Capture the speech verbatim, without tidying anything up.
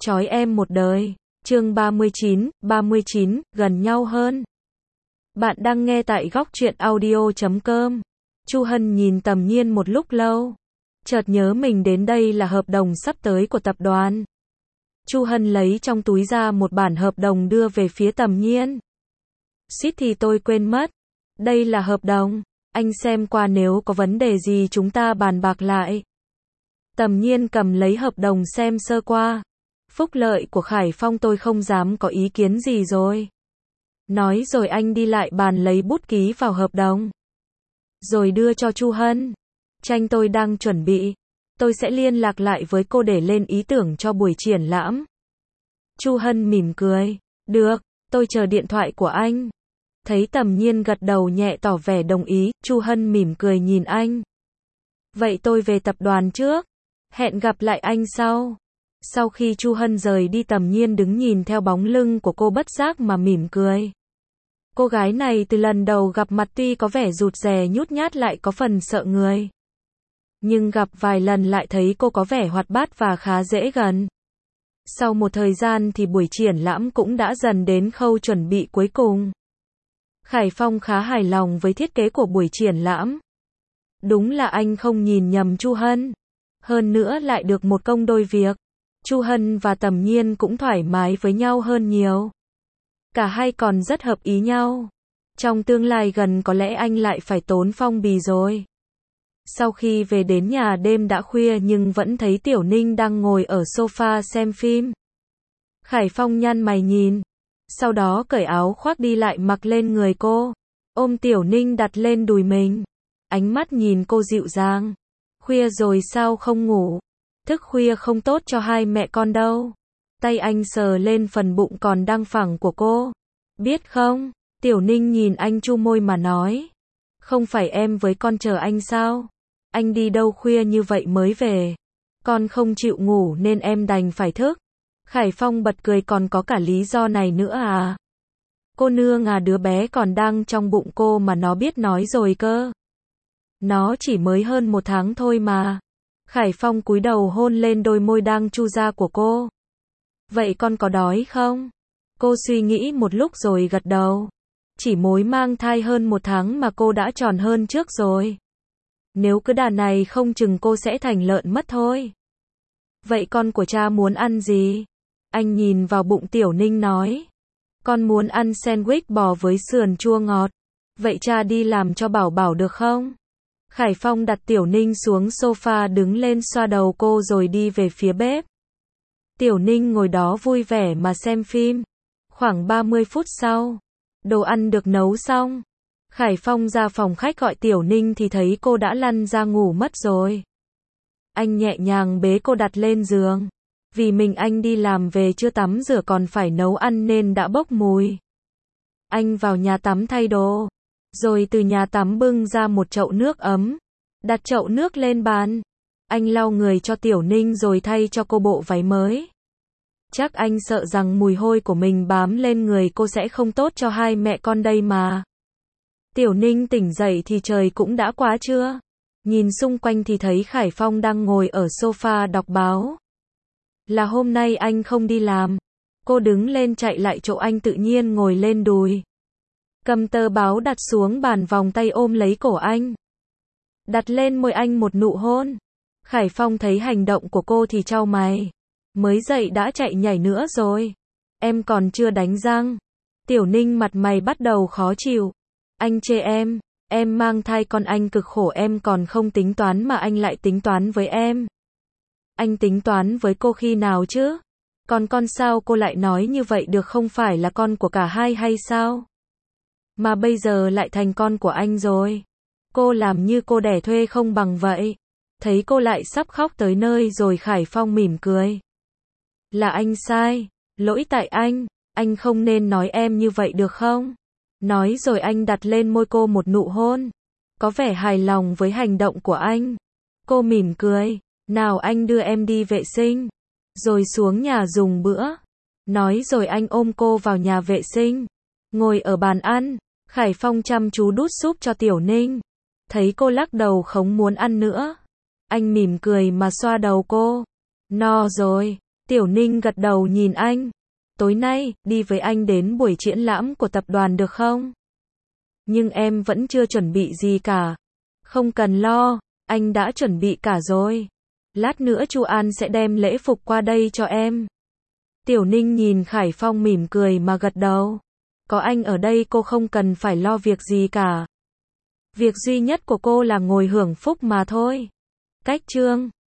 Trói em một đời. Chương ba mươi chín, ba mươi chín, gần nhau hơn. Bạn đang nghe tại góc truyện audio chấm com. Chu Hân nhìn Tầm Nhiên một lúc lâu, chợt nhớ mình đến đây là hợp đồng sắp tới của tập đoàn. Chu Hân lấy trong túi ra một bản hợp đồng đưa về phía Tầm Nhiên. Suýt thì tôi quên mất. Đây là hợp đồng, anh xem qua nếu có vấn đề gì chúng ta bàn bạc lại. Tầm Nhiên cầm lấy hợp đồng xem sơ qua. Phúc lợi của Khải Phong tôi không dám có ý kiến gì rồi. Nói rồi anh đi lại bàn lấy bút ký vào hợp đồng. Rồi đưa cho Chu Hân. Tranh tôi đang chuẩn bị. Tôi sẽ liên lạc lại với cô để lên ý tưởng cho buổi triển lãm. Chu Hân mỉm cười. Được, tôi chờ điện thoại của anh. Thấy Tầm Nhiên gật đầu nhẹ tỏ vẻ đồng ý, Chu Hân mỉm cười nhìn anh. Vậy tôi về tập đoàn trước. Hẹn gặp lại anh sau. Sau khi Chu Hân rời đi, Tầm Nhiên đứng nhìn theo bóng lưng của cô bất giác mà mỉm cười. Cô gái này từ lần đầu gặp mặt tuy có vẻ rụt rè nhút nhát lại có phần sợ người. Nhưng gặp vài lần lại thấy cô có vẻ hoạt bát và khá dễ gần. Sau một thời gian thì buổi triển lãm cũng đã dần đến khâu chuẩn bị cuối cùng. Khải Phong khá hài lòng với thiết kế của buổi triển lãm. Đúng là anh không nhìn nhầm Chu Hân. Hơn nữa lại được một công đôi việc. Chu Hân và Tầm Nhiên cũng thoải mái với nhau hơn nhiều. Cả hai còn rất hợp ý nhau. Trong tương lai gần có lẽ anh lại phải tốn phong bì rồi. Sau khi về đến nhà đêm đã khuya nhưng vẫn thấy Tiểu Ninh đang ngồi ở sofa xem phim. Khải Phong nhăn mày nhìn. Sau đó cởi áo khoác đi lại mặc lên người cô. Ôm Tiểu Ninh đặt lên đùi mình. Ánh mắt nhìn cô dịu dàng. Khuya rồi sao không ngủ? Thức khuya không tốt cho hai mẹ con đâu. Tay anh sờ lên phần bụng còn đang phẳng của cô. Biết không? Tiểu Ninh nhìn anh chu môi mà nói. Không phải em với con chờ anh sao? Anh đi đâu khuya như vậy mới về? Con không chịu ngủ nên em đành phải thức. Khải Phong bật cười, còn có cả lý do này nữa à? Cô nương à, đứa bé còn đang trong bụng cô mà nó biết nói rồi cơ. Nó chỉ mới hơn một tháng thôi mà. Khải Phong cúi đầu hôn lên đôi môi đang chu ra của cô. Vậy con có đói không? Cô suy nghĩ một lúc rồi gật đầu. Chỉ mới mang thai hơn một tháng mà cô đã tròn hơn trước rồi. Nếu cứ đà này không chừng cô sẽ thành lợn mất thôi. Vậy con của cha muốn ăn gì? Anh nhìn vào bụng Tiểu Ninh nói. Con muốn ăn sandwich bò với sườn chua ngọt. Vậy cha đi làm cho Bảo Bảo được không? Khải Phong đặt Tiểu Ninh xuống sofa, đứng lên xoa đầu cô rồi đi về phía bếp. Tiểu Ninh ngồi đó vui vẻ mà xem phim. Khoảng ba mươi phút sau, đồ ăn được nấu xong. Khải Phong ra phòng khách gọi Tiểu Ninh thì thấy cô đã lăn ra ngủ mất rồi. Anh nhẹ nhàng bế cô đặt lên giường. Vì mình anh đi làm về chưa tắm rửa còn phải nấu ăn nên đã bốc mùi. Anh vào nhà tắm thay đồ. Rồi từ nhà tắm bưng ra một chậu nước ấm. Đặt chậu nước lên bàn. Anh lau người cho Tiểu Ninh rồi thay cho cô bộ váy mới. Chắc anh sợ rằng mùi hôi của mình bám lên người cô sẽ không tốt cho hai mẹ con đây mà. Tiểu Ninh tỉnh dậy thì trời cũng đã quá trưa. Nhìn xung quanh thì thấy Khải Phong đang ngồi ở sofa đọc báo. Là hôm nay anh không đi làm. Cô đứng lên chạy lại chỗ anh, tự nhiên ngồi lên đùi. Cầm tờ báo đặt xuống bàn, vòng tay ôm lấy cổ anh. Đặt lên môi anh một nụ hôn. Khải Phong thấy hành động của cô thì chau mày. Mới dậy đã chạy nhảy nữa rồi. Em còn chưa đánh răng. Tiểu Ninh mặt mày bắt đầu khó chịu. Anh chê em. Em mang thai con anh cực khổ, em còn không tính toán mà anh lại tính toán với em. Anh tính toán với cô khi nào chứ? Còn con sao cô lại nói như vậy được, không phải là con của cả hai hay sao? Mà bây giờ lại thành con của anh rồi. Cô làm như cô đẻ thuê không bằng vậy. Thấy cô lại sắp khóc tới nơi rồi, Khải Phong mỉm cười. Là anh sai. Lỗi tại anh. Anh không nên nói em như vậy được không? Nói rồi anh đặt lên môi cô một nụ hôn. Có vẻ hài lòng với hành động của anh. Cô mỉm cười. Nào anh đưa em đi vệ sinh. Rồi xuống nhà dùng bữa. Nói rồi anh ôm cô vào nhà vệ sinh. Ngồi ở bàn ăn. Khải Phong chăm chú đút súp cho Tiểu Ninh. Thấy cô lắc đầu không muốn ăn nữa. Anh mỉm cười mà xoa đầu cô. No rồi. Tiểu Ninh gật đầu nhìn anh. Tối nay, đi với anh đến buổi triển lãm của tập đoàn được không? Nhưng em vẫn chưa chuẩn bị gì cả. Không cần lo, anh đã chuẩn bị cả rồi. Lát nữa Chu An sẽ đem lễ phục qua đây cho em. Tiểu Ninh nhìn Khải Phong mỉm cười mà gật đầu. Có anh ở đây cô không cần phải lo việc gì cả. Việc duy nhất của cô là ngồi hưởng phúc mà thôi. Cách chương